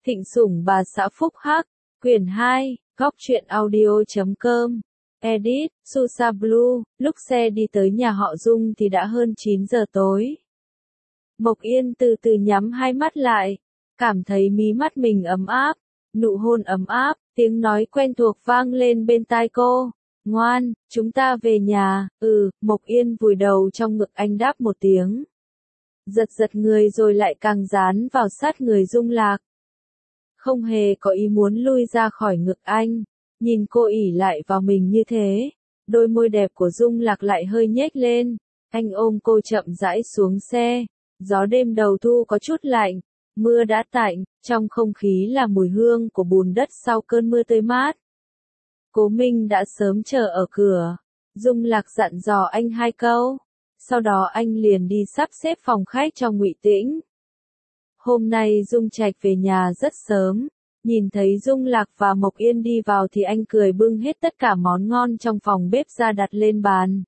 Thịnh Sủng Bà Xã Phúc Hắc, Quyển 2, Góc truyện audio.com, Edit, Susa Blue, lúc xe đi tới nhà họ Dung thì đã hơn 9 giờ tối. Mộc Yên từ từ nhắm hai mắt lại, cảm thấy mí mắt mình ấm áp, nụ hôn ấm áp, tiếng nói quen thuộc vang lên bên tai cô. Ngoan, chúng ta về nhà. Mộc Yên vùi đầu trong ngực anh đáp một tiếng. Giật giật người rồi lại càng dán vào sát người Dung Lạc. Không hề có ý muốn lui ra khỏi ngực anh, nhìn cô ỉ lại vào mình như thế, đôi môi đẹp của Dung Lạc lại hơi nhếch lên, anh ôm cô chậm rãi xuống xe, gió đêm đầu thu có chút lạnh, mưa đã tạnh, trong không khí là mùi hương của bùn đất sau cơn mưa tươi mát. Cố Minh đã sớm chờ ở cửa, Dung Lạc dặn dò anh hai câu, sau đó anh liền đi sắp xếp phòng khách cho Ngụy Tĩnh. Hôm nay Dung Trạch về nhà rất sớm, nhìn thấy Dung Lạc và Mộc Yên đi vào thì anh cười bưng hết tất cả món ngon trong phòng bếp ra đặt lên bàn.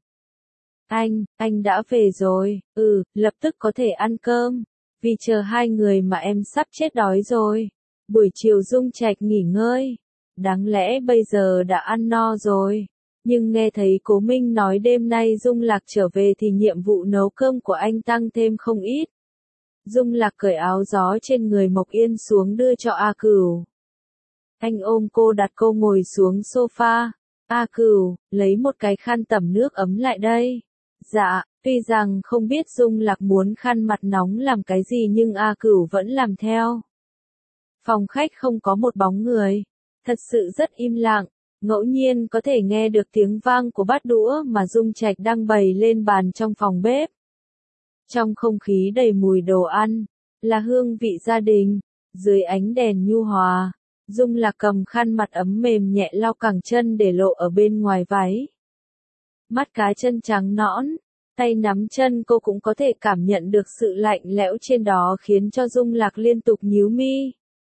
Anh đã về rồi, lập tức có thể ăn cơm, vì chờ hai người mà em sắp chết đói rồi. Buổi chiều Dung Trạch nghỉ ngơi, đáng lẽ bây giờ đã ăn no rồi, nhưng nghe thấy Cố Minh nói đêm nay Dung Lạc trở về thì nhiệm vụ nấu cơm của anh tăng thêm không ít. Dung Lạc cởi áo gió trên người Mộc Yên xuống đưa cho A Cửu. Anh ôm cô đặt cô ngồi xuống sofa. A Cửu, lấy một cái khăn tẩm nước ấm lại đây. Dạ, tuy rằng không biết Dung Lạc muốn khăn mặt nóng làm cái gì nhưng A Cửu vẫn làm theo. Phòng khách không có một bóng người, thật sự rất im lặng, ngẫu nhiên có thể nghe được tiếng vang của bát đũa mà Dung Trạch đang bày lên bàn trong phòng bếp. Trong không khí đầy mùi đồ ăn, là hương vị gia đình, dưới ánh đèn nhu hòa, Dung Lạc cầm khăn mặt ấm mềm nhẹ lau cẳng chân để lộ ở bên ngoài váy. Mắt cá chân trắng nõn, tay nắm chân cô cũng có thể cảm nhận được sự lạnh lẽo trên đó khiến cho Dung Lạc liên tục nhíu mi.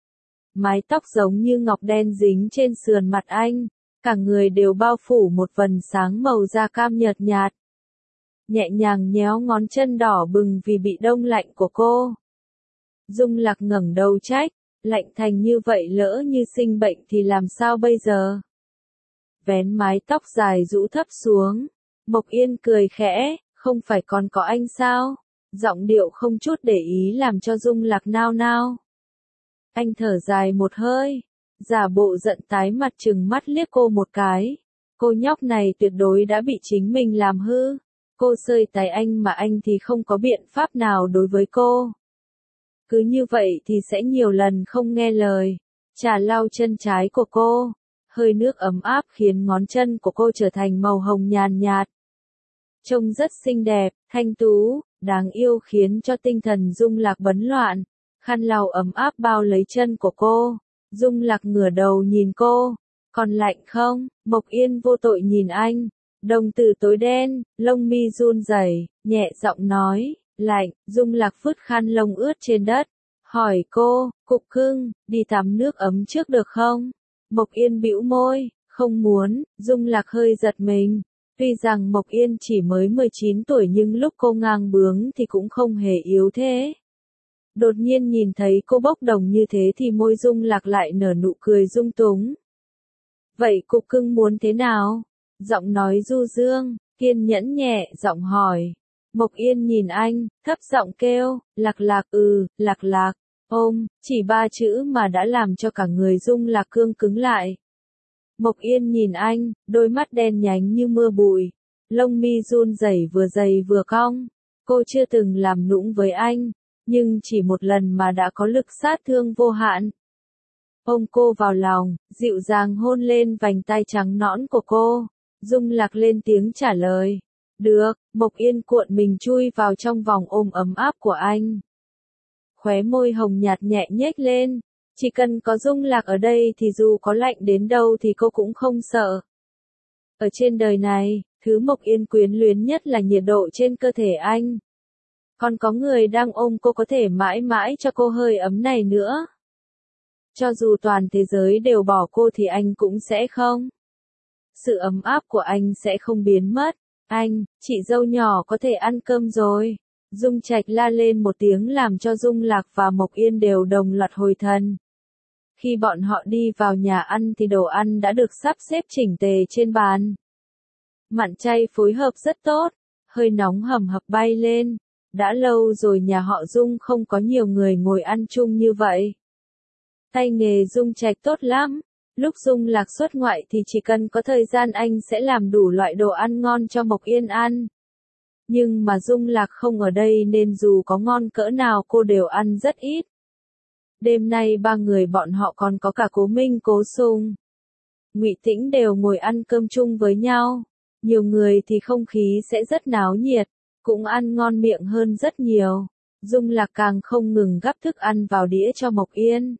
Mái tóc giống như ngọc đen dính trên sườn mặt anh, cả người đều bao phủ một vầng sáng màu da cam nhợt nhạt. Nhẹ nhàng nhéo ngón chân đỏ bừng vì bị đông lạnh của cô. Dung Lạc ngẩng đầu trách, lạnh thành như vậy lỡ như sinh bệnh thì làm sao bây giờ? Vén mái tóc dài rũ thấp xuống, Mộc Yên cười khẽ, không phải còn có anh sao? Giọng điệu không chút để ý làm cho Dung Lạc nao nao. Anh thở dài một hơi, giả bộ giận tái mặt trừng mắt liếc cô một cái. Cô nhóc này tuyệt đối đã bị chính mình làm hư. Cô sơi tay anh mà anh thì không có biện pháp nào đối với cô. Cứ như vậy thì sẽ nhiều lần không nghe lời. Trà lau chân trái của cô. Hơi nước ấm áp khiến ngón chân của cô trở thành màu hồng nhàn nhạt. Trông rất xinh đẹp, thanh tú, đáng yêu khiến cho tinh thần Dung Lạc bấn loạn. Khăn lau ấm áp bao lấy chân của cô. Dung Lạc ngửa đầu nhìn cô. Còn lạnh không? Mộc Yên vô tội nhìn anh. Đồng tử tối đen, lông mi run rẩy, nhẹ giọng nói, lạnh. Dung Lạc vứt khăn lông ướt trên đất, hỏi cô, cục cưng, đi tắm nước ấm trước được không? Mộc Yên bĩu môi, không muốn. Dung Lạc hơi giật mình, tuy rằng Mộc Yên chỉ mới 19 tuổi nhưng lúc cô ngang bướng thì cũng không hề yếu thế. Đột nhiên nhìn thấy cô bốc đồng như thế thì môi Dung Lạc lại nở nụ cười dung túng. Vậy cục cưng muốn thế nào? Giọng nói du dương, kiên nhẫn nhẹ giọng hỏi. Mộc Yên nhìn anh, thấp giọng kêu, Lạc Lạc, Lạc Lạc. Chỉ 3 chữ mà đã làm cho cả người Dung Lạc cương cứng lại. Mộc Yên nhìn anh, đôi mắt đen nhánh như mưa bụi, lông mi run rẩy vừa cong. Cô chưa từng làm nũng với anh, nhưng chỉ một lần mà đã có lực sát thương vô hạn. Ôm cô vào lòng, dịu dàng hôn lên vành tai trắng nõn của cô. Dung Lạc lên tiếng trả lời. Được, Mộc Yên cuộn mình chui vào trong vòng ôm ấm áp của anh. Khóe môi hồng nhạt nhẹ nhếch lên. Chỉ cần có Dung Lạc ở đây thì dù có lạnh đến đâu thì cô cũng không sợ. Ở trên đời này, thứ Mộc Yên quyến luyến nhất là nhiệt độ trên cơ thể anh. Còn có người đang ôm cô có thể mãi mãi cho cô hơi ấm này nữa. Cho dù toàn thế giới đều bỏ cô thì anh cũng sẽ không. Sự ấm áp của anh sẽ không biến mất. Anh, chị dâu nhỏ có thể ăn cơm rồi. Dung Trạch la lên một tiếng làm cho Dung Lạc và Mộc Yên đều đồng loạt hồi thần. Khi bọn họ đi vào nhà ăn thì đồ ăn đã được sắp xếp chỉnh tề trên bàn. Mặn chay phối hợp rất tốt, hơi nóng hầm hập bay lên. Đã lâu rồi nhà họ Dung không có nhiều người ngồi ăn chung như vậy. Tay nghề Dung Trạch tốt lắm. Lúc Dung Lạc xuất ngoại thì chỉ cần có thời gian anh sẽ làm đủ loại đồ ăn ngon cho Mộc Yên ăn. Nhưng mà Dung Lạc không ở đây nên dù có ngon cỡ nào cô đều ăn rất ít. Đêm nay ba người bọn họ còn có cả Cố Minh, Cố Sung, Ngụy Tĩnh đều ngồi ăn cơm chung với nhau. Nhiều người thì không khí sẽ rất náo nhiệt, cũng ăn ngon miệng hơn rất nhiều. Dung Lạc càng không ngừng gắp thức ăn vào đĩa cho Mộc Yên.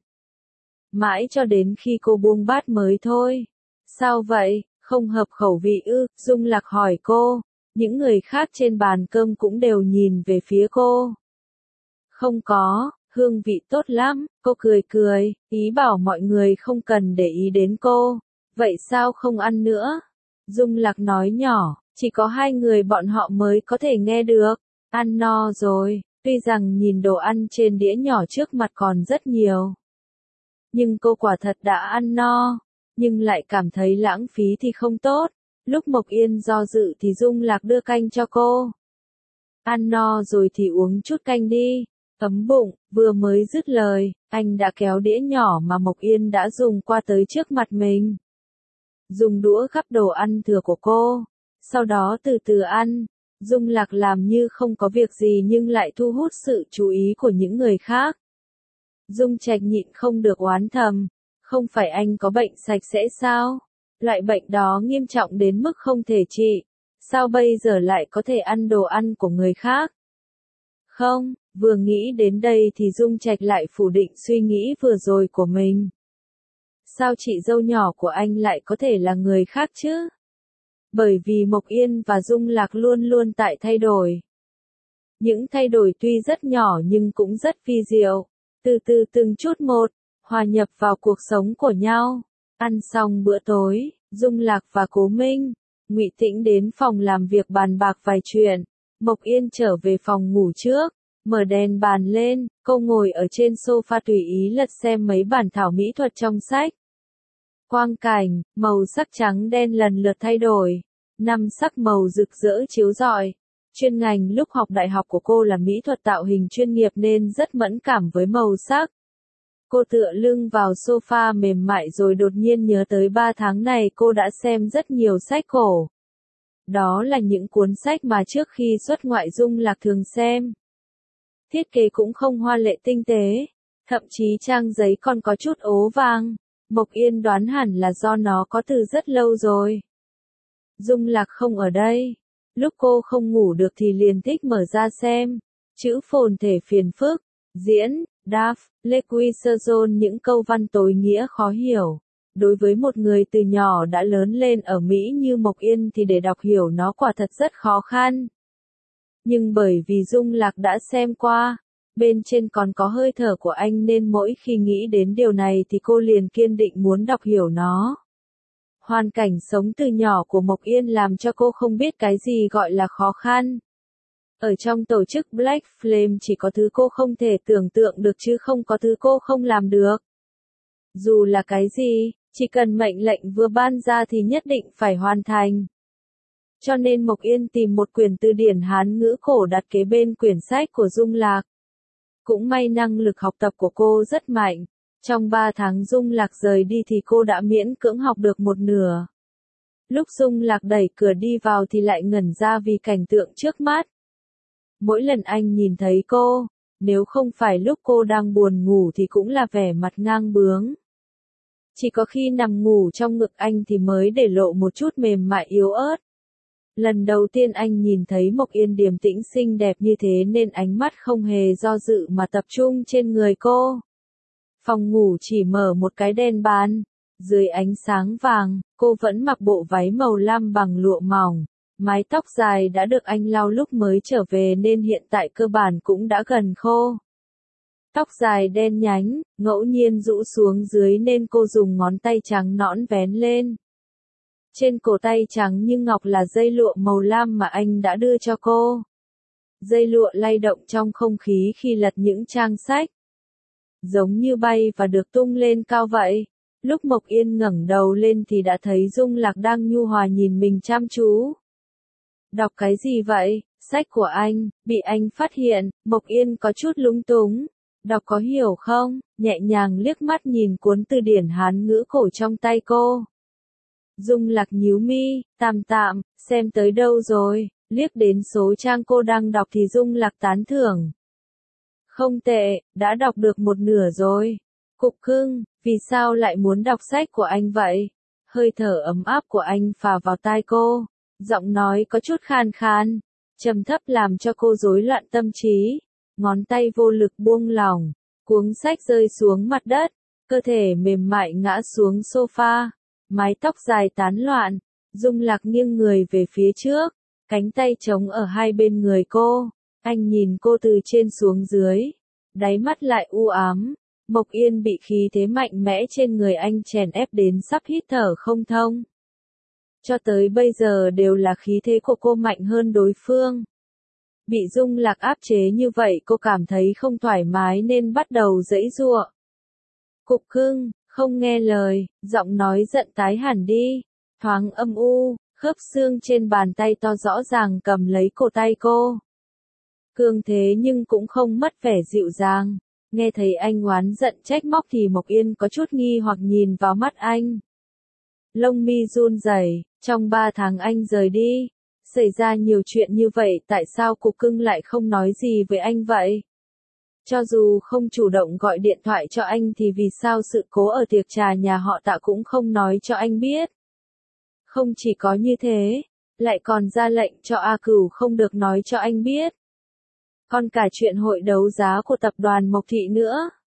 Mãi cho đến khi cô buông bát mới thôi. Sao vậy, không hợp khẩu vị ư? Dung Lạc hỏi cô. Những người khác trên bàn cơm cũng đều nhìn về phía cô. Không có, hương vị tốt lắm, cô cười cười, ý bảo mọi người không cần để ý đến cô. Vậy sao không ăn nữa? Dung Lạc nói nhỏ, chỉ có hai người bọn họ mới có thể nghe được. Ăn no rồi, tuy rằng nhìn đồ ăn trên đĩa nhỏ trước mặt còn rất nhiều. Nhưng cô quả thật đã ăn no, nhưng lại cảm thấy lãng phí thì không tốt. Lúc Mộc Yên do dự thì Dung Lạc đưa canh cho cô. Ăn no rồi thì uống chút canh đi, ấm bụng. Vừa mới dứt lời, anh đã kéo đĩa nhỏ mà Mộc Yên đã dùng qua tới trước mặt mình. Dùng đũa gắp đồ ăn thừa của cô, sau đó từ từ ăn. Dung Lạc làm như không có việc gì nhưng lại thu hút sự chú ý của những người khác. Dung Trạch nhịn không được oán thầm, không phải anh có bệnh sạch sẽ sao? Loại bệnh đó nghiêm trọng đến mức không thể trị, sao bây giờ lại có thể ăn đồ ăn của người khác? Không, vừa nghĩ đến đây thì Dung Trạch lại phủ định suy nghĩ vừa rồi của mình. Sao chị dâu nhỏ của anh lại có thể là người khác chứ? Bởi vì Mộc Yên và Dung Lạc luôn luôn tại thay đổi. Những thay đổi tuy rất nhỏ nhưng cũng rất phi diệu, từ từ từng chút một, hòa nhập vào cuộc sống của nhau. Ăn xong bữa tối, Dung Lạc và Cố Minh, Ngụy Tĩnh đến phòng làm việc bàn bạc vài chuyện. Mộc Yên trở về phòng ngủ trước, mở đèn bàn lên, cô ngồi ở trên sofa tùy ý lật xem mấy bản thảo mỹ thuật trong sách. Quang cảnh, màu sắc trắng đen lần lượt thay đổi, 5 sắc màu rực rỡ chiếu rọi. Chuyên ngành lúc học đại học của cô là mỹ thuật tạo hình chuyên nghiệp nên rất mẫn cảm với màu sắc. Cô tựa lưng vào sofa mềm mại rồi đột nhiên nhớ tới 3 tháng này cô đã xem rất nhiều sách cổ. Đó là những cuốn sách mà trước khi xuất ngoại Dung Lạc thường xem. Thiết kế cũng không hoa lệ tinh tế, thậm chí trang giấy còn có chút ố vàng. Mộc Yên đoán hẳn là do nó có từ rất lâu rồi. Dung Lạc không ở đây. Lúc cô không ngủ được thì liền thích mở ra xem. Chữ phồn thể phiền phức, diễn, đaf, lequisazon những câu văn tối nghĩa khó hiểu. Đối với một người từ nhỏ đã lớn lên ở Mỹ như Mộc Yên thì để đọc hiểu nó quả thật rất khó khăn. Nhưng bởi vì Dung Lạc đã xem qua, bên trên còn có hơi thở của anh nên mỗi khi nghĩ đến điều này thì cô liền kiên định muốn đọc hiểu nó. Hoàn cảnh sống từ nhỏ của Mộc Yên làm cho cô không biết cái gì gọi là khó khăn. Ở trong tổ chức Black Flame chỉ có thứ cô không thể tưởng tượng được chứ không có thứ cô không làm được. Dù là cái gì, chỉ cần mệnh lệnh vừa ban ra thì nhất định phải hoàn thành. Cho nên Mộc Yên tìm một quyển từ điển Hán ngữ cổ đặt kế bên quyển sách của Dung Lạc. Cũng may năng lực học tập của cô rất mạnh. Trong 3 tháng Dung Lạc rời đi thì cô đã miễn cưỡng học được một nửa. Lúc Dung Lạc đẩy cửa đi vào thì lại ngẩn ra vì cảnh tượng trước mắt. Mỗi lần anh nhìn thấy cô, nếu không phải lúc cô đang buồn ngủ thì cũng là vẻ mặt ngang bướng. Chỉ có khi nằm ngủ trong ngực anh thì mới để lộ một chút mềm mại yếu ớt. Lần đầu tiên anh nhìn thấy Mộc Yên điềm tĩnh xinh đẹp như thế nên ánh mắt không hề do dự mà tập trung trên người cô. Phòng ngủ chỉ mở một cái đèn bàn. Dưới ánh sáng vàng, cô vẫn mặc bộ váy màu lam bằng lụa mỏng. Mái tóc dài đã được anh lau lúc mới trở về nên hiện tại cơ bản cũng đã gần khô. Tóc dài đen nhánh, ngẫu nhiên rũ xuống dưới nên cô dùng ngón tay trắng nõn vén lên. Trên cổ tay trắng như ngọc là dây lụa màu lam mà anh đã đưa cho cô. Dây lụa lay động trong không khí khi lật những trang sách. giống như bay và được tung lên cao vậy. Lúc Mộc Yên ngẩng đầu lên thì đã thấy Dung Lạc đang nhu hòa nhìn mình chăm chú. Đọc cái gì vậy? Sách của anh, bị anh phát hiện, Mộc Yên có chút lúng túng. Đọc có hiểu không? Nhẹ nhàng liếc mắt nhìn cuốn từ điển Hán ngữ cổ trong tay cô. Dung Lạc nhíu mi, tạm tạm, xem tới đâu rồi, liếc đến số trang cô đang đọc thì Dung Lạc tán thưởng. Không tệ, đã đọc được một nửa rồi. Cục cưng, vì sao lại muốn đọc sách của anh vậy? Hơi thở ấm áp của anh phả vào tai cô, giọng nói có chút khan khan, trầm thấp làm cho cô rối loạn tâm trí, ngón tay vô lực buông lỏng, cuống sách rơi xuống mặt đất, cơ thể mềm mại ngã xuống sofa, mái tóc dài tán loạn, Dung Lạc nghiêng người về phía trước, cánh tay trống ở hai bên người cô, anh nhìn cô từ trên xuống dưới, đáy mắt lại u ám. Mộc Yên bị khí thế mạnh mẽ trên người anh chèn ép đến sắp hít thở không thông. Cho tới bây giờ đều là khí thế của cô mạnh hơn đối phương. Bị Dung Lạc áp chế như vậy cô cảm thấy không thoải mái nên bắt đầu giãy giụa. Cục cưng, không nghe lời, giọng nói giận tái hẳn đi, thoáng âm u, khớp xương trên bàn tay to rõ ràng cầm lấy cổ tay cô. Cường thế nhưng cũng không mất vẻ dịu dàng. Nghe thấy anh oán giận trách móc thì Mộc Yên có chút nghi hoặc nhìn vào mắt anh. Lông mi run rẩy, trong 3 tháng anh rời đi, xảy ra nhiều chuyện như vậy tại sao cục cưng lại không nói gì với anh vậy? Cho dù không chủ động gọi điện thoại cho anh thì vì sao sự cố ở tiệc trà nhà họ Tạ cũng không nói cho anh biết? Không chỉ có như thế, lại còn ra lệnh cho A Cửu không được nói cho anh biết. Còn cả chuyện hội đấu giá của tập đoàn Mộc Thị nữa.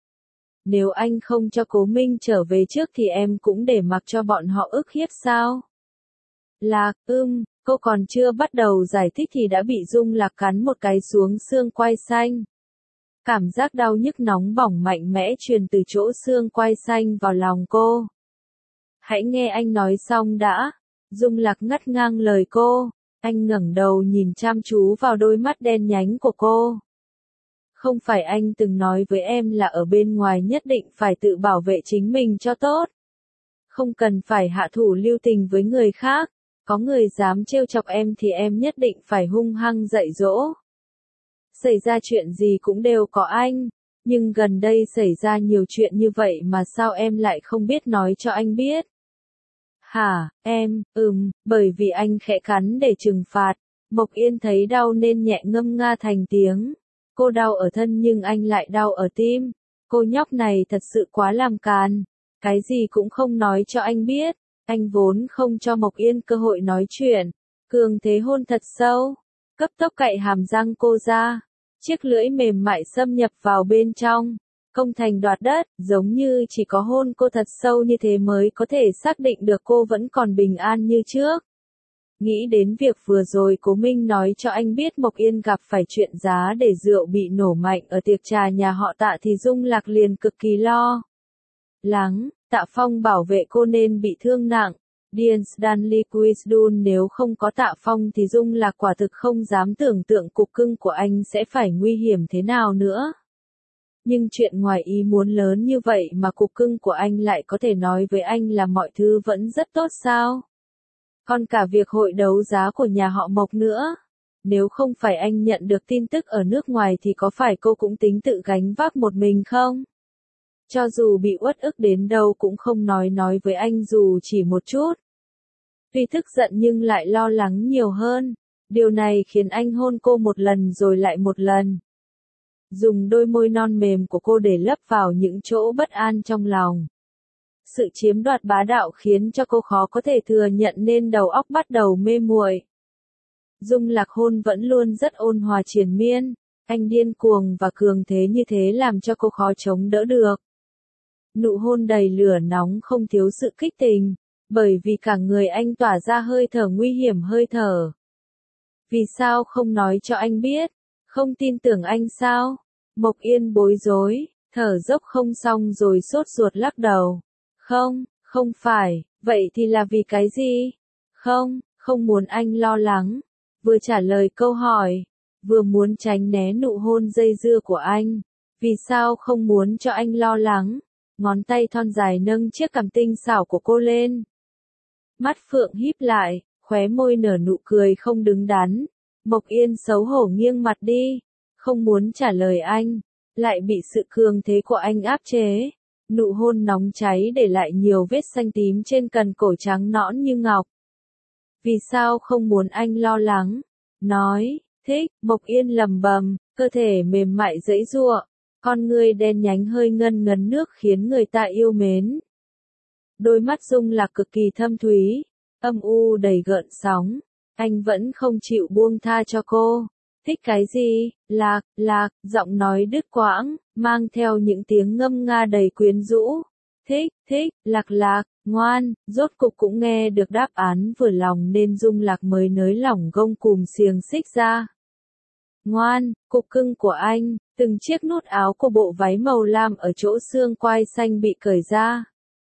Nếu anh không cho Cố Minh trở về trước thì em cũng để mặc cho bọn họ ức hiếp sao? Lạc, cô còn chưa bắt đầu giải thích thì đã bị Dung Lạc cắn một cái xuống xương quai xanh. Cảm giác đau nhức nóng bỏng mạnh mẽ truyền từ chỗ xương quai xanh vào lòng cô. Hãy nghe anh nói xong đã. Dung Lạc ngắt ngang lời cô. Anh ngẩng đầu nhìn chăm chú vào đôi mắt đen nhánh của cô. Không phải anh từng nói với em là ở bên ngoài nhất định phải tự bảo vệ chính mình cho tốt. Không cần phải hạ thủ lưu tình với người khác. Có người dám trêu chọc em thì em nhất định phải hung hăng dạy dỗ. Xảy ra chuyện gì cũng đều có anh. Nhưng gần đây xảy ra nhiều chuyện như vậy mà sao em lại không biết nói cho anh biết? Hả, em, bởi vì anh khẽ cắn để trừng phạt. Mộc Yên thấy đau nên nhẹ ngâm nga thành tiếng. Cô đau ở thân nhưng anh lại đau ở tim. Cô nhóc này thật sự quá làm càn. Cái gì cũng không nói cho anh biết. Anh vốn không cho Mộc Yên cơ hội nói chuyện. Cường thế hôn thật sâu. Cấp tốc cạy hàm răng cô ra. Chiếc lưỡi mềm mại xâm nhập vào bên trong. Công thành đoạt đất, giống như chỉ có hôn cô thật sâu như thế mới có thể xác định được cô vẫn còn bình an như trước. Nghĩ đến việc vừa rồi Cố Minh nói cho anh biết Mộc Yên gặp phải chuyện giá để rượu bị nổ mạnh ở tiệc trà nhà họ Tạ thì Dung Lạc liền cực kỳ lo lắng. Tạ Phong bảo vệ cô nên bị thương nặng. Dean Stanley Quisdon nếu không có Tạ Phong thì Dung Lạc quả thực không dám tưởng tượng cục cưng của anh sẽ phải nguy hiểm thế nào nữa. Nhưng chuyện ngoài ý muốn lớn như vậy mà cục cưng của anh lại có thể nói với anh là mọi thứ vẫn rất tốt sao? Còn cả việc hội đấu giá của nhà họ Mộc nữa. Nếu không phải anh nhận được tin tức ở nước ngoài thì có phải cô cũng tính tự gánh vác một mình không? Cho dù bị uất ức đến đâu cũng không nói với anh dù chỉ một chút. Tuy tức giận nhưng lại lo lắng nhiều hơn. Điều này khiến anh hôn cô một lần rồi lại một lần. Dùng đôi môi non mềm của cô để lấp vào những chỗ bất an trong lòng. Sự chiếm đoạt bá đạo khiến cho cô khó có thể thừa nhận nên đầu óc bắt đầu mê muội. Dung Lạc hôn vẫn luôn rất ôn hòa triền miên. Anh điên cuồng và cường thế như thế làm cho cô khó chống đỡ được. Nụ hôn đầy lửa nóng không thiếu sự kích tình. Bởi vì cả người anh tỏa ra hơi thở nguy hiểm hơi thở. Vì sao không nói cho anh biết? Không tin tưởng anh sao? Mộc Yên bối rối, thở dốc không xong rồi sốt ruột lắc đầu. Không phải, vậy thì là vì cái gì? Không muốn anh lo lắng. Vừa trả lời câu hỏi, vừa muốn tránh né nụ hôn dây dưa của anh. Vì sao không muốn cho anh lo lắng? Ngón tay thon dài nâng chiếc cằm tinh xảo của cô lên. Mắt Phượng híp lại, khóe môi nở nụ cười không đứng đắn. Mộc Yên xấu hổ nghiêng mặt đi, không muốn trả lời anh, lại bị sự cường thế của anh áp chế. Nụ hôn nóng cháy để lại nhiều vết xanh tím trên cằm cổ trắng nõn như ngọc. Vì sao không muốn anh lo lắng? Nói, thích, Mộc Yên lẩm bẩm, cơ thể mềm mại giãy giụa, con ngươi đen nhánh hơi ngân ngấn nước khiến người ta yêu mến. Đôi mắt Dung Lạc cực kỳ thâm thúy, âm u đầy gợn sóng, anh vẫn không chịu buông tha cho cô. Thích cái gì? Lạc, Lạc, giọng nói đứt quãng, mang theo những tiếng ngâm nga đầy quyến rũ. Thích, thích, Lạc Lạc, ngoan, rốt cục cũng nghe được đáp án vừa lòng nên Dung Lạc mới nới lỏng gông cùm xiềng xích ra. Ngoan, cục cưng của anh, từng chiếc nút áo của bộ váy màu lam ở chỗ xương quai xanh bị cởi ra.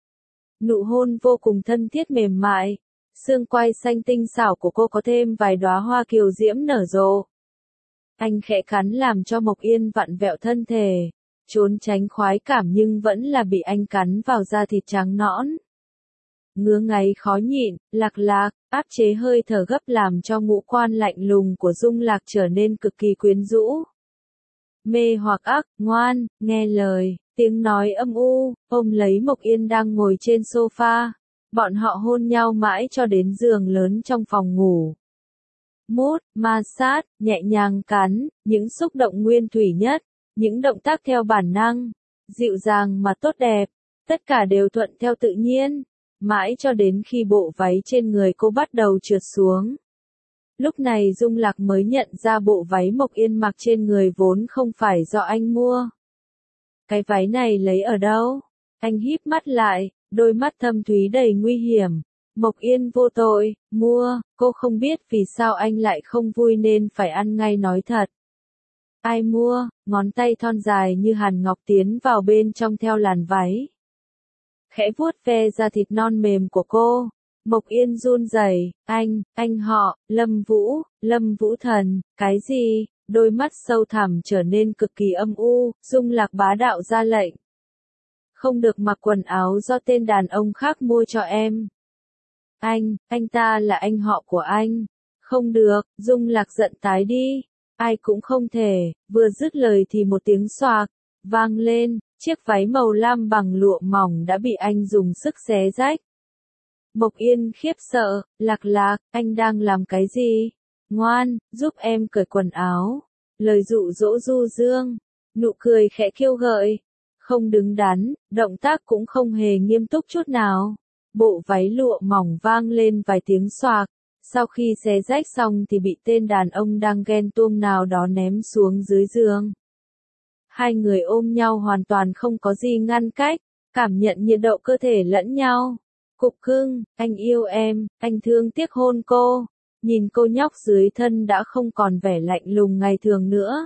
Nụ hôn vô cùng thân thiết mềm mại, xương quai xanh tinh xảo của cô có thêm vài đóa hoa kiều diễm nở rộ. Anh khẽ cắn làm cho Mộc Yên vặn vẹo thân thể, trốn tránh khoái cảm nhưng vẫn là bị anh cắn vào da thịt trắng nõn. Ngứa ngáy khó nhịn, Lạc Lạc, áp chế hơi thở gấp làm cho ngũ quan lạnh lùng của Dung Lạc trở nên cực kỳ quyến rũ. Mê hoặc ác, ngoan, nghe lời, tiếng nói âm u, ôm lấy Mộc Yên đang ngồi trên sofa. Bọn họ hôn nhau mãi cho đến giường lớn trong phòng ngủ. Mút, ma sát, nhẹ nhàng cắn, những xúc động nguyên thủy nhất, những động tác theo bản năng, dịu dàng mà tốt đẹp, tất cả đều thuận theo tự nhiên, mãi cho đến khi bộ váy trên người cô bắt đầu trượt xuống. Lúc này Dung Lạc mới nhận ra bộ váy Mộc Yên mặc trên người vốn không phải do anh mua. Cái váy này lấy ở đâu? Anh híp mắt lại, đôi mắt thâm thúy đầy nguy hiểm. Mộc Yên vô tội, mua, cô không biết vì sao anh lại không vui nên phải ăn ngay nói thật. Ai mua? Ngón tay thon dài như hàn ngọc tiến vào bên trong theo làn váy. Khẽ vuốt ve da thịt non mềm của cô. Mộc Yên run rẩy, anh họ, Lâm Vũ Thần, cái gì? Đôi mắt sâu thẳm trở nên cực kỳ âm u, Dung Lạc bá đạo ra lệnh. Không được mặc quần áo do tên đàn ông khác mua cho em. Anh ta là anh họ của anh. Không được, Dung Lạc giận tái đi. Ai cũng không thể, vừa dứt lời thì một tiếng xoạc, vang lên, chiếc váy màu lam bằng lụa mỏng đã bị anh dùng sức xé rách. Mộc Yên khiếp sợ, Lạc Lạc, anh đang làm cái gì? Ngoan, giúp em cởi quần áo. Lời dụ dỗ du dương, nụ cười khẽ khiêu gợi, không đứng đắn, động tác cũng không hề nghiêm túc chút nào. Bộ váy lụa mỏng vang lên vài tiếng xoạc, sau khi xé rách xong thì bị tên đàn ông đang ghen tuông nào đó ném xuống dưới giường. Hai người ôm nhau hoàn toàn không có gì ngăn cách, cảm nhận nhiệt độ cơ thể lẫn nhau. Cục cưng, anh yêu em, anh thương tiếc hôn cô. Nhìn cô nhóc dưới thân đã không còn vẻ lạnh lùng ngày thường nữa.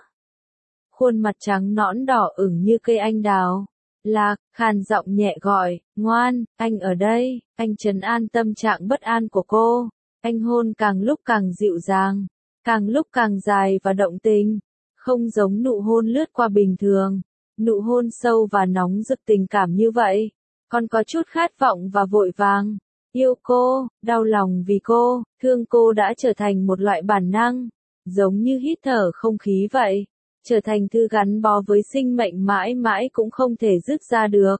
Khuôn mặt trắng nõn đỏ ửng như cây anh đào. Lạc, khàn giọng nhẹ gọi, ngoan, anh ở đây, anh trấn an tâm trạng bất an của cô. Anh hôn càng lúc càng dịu dàng, càng lúc càng dài và động tình. Không giống nụ hôn lướt qua bình thường. Nụ hôn sâu và nóng rực tình cảm như vậy. Còn có chút khát vọng và vội vàng. Yêu cô, đau lòng vì cô, thương cô đã trở thành một loại bản năng, giống như hít thở không khí vậy, trở thành thứ gắn bó với sinh mệnh mãi mãi cũng không thể dứt ra được.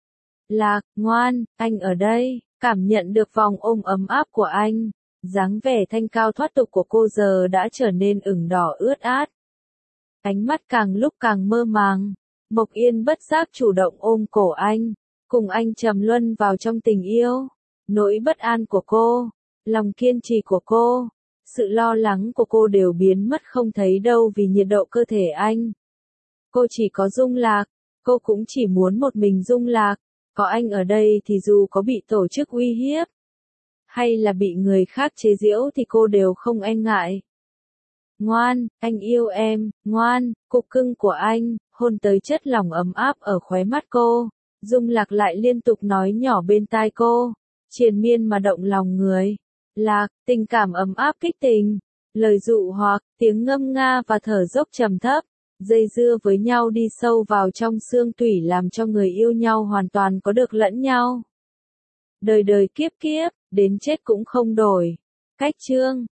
Lạc, ngoan, anh ở đây, cảm nhận được vòng ôm ấm áp của anh, dáng vẻ thanh cao thoát tục của cô giờ đã trở nên ửng đỏ ướt át. Ánh mắt càng lúc càng mơ màng, Mộc Yên bất giác chủ động ôm cổ anh, cùng anh trầm luân vào trong tình yêu. Nỗi bất an của cô, lòng kiên trì của cô, sự lo lắng của cô đều biến mất không thấy đâu vì nhiệt độ cơ thể anh. Cô chỉ có Dung Lạc, cô cũng chỉ muốn một mình Dung Lạc, có anh ở đây thì dù có bị tổ chức uy hiếp, hay là bị người khác chế giễu thì cô đều không e ngại. Ngoan, anh yêu em, ngoan, cục cưng của anh, hôn tới chất lỏng ấm áp ở khóe mắt cô. Dung Lạc lại liên tục nói nhỏ bên tai cô, triền miên mà động lòng người. Lạc, tình cảm ấm áp kích tình, lời dụ hoặc, tiếng ngâm nga và thở dốc trầm thấp, Dây dưa với nhau đi sâu vào trong xương tủy làm cho người yêu nhau hoàn toàn có được lẫn nhau. Đời đời kiếp kiếp, đến chết cũng không đổi. Cách chương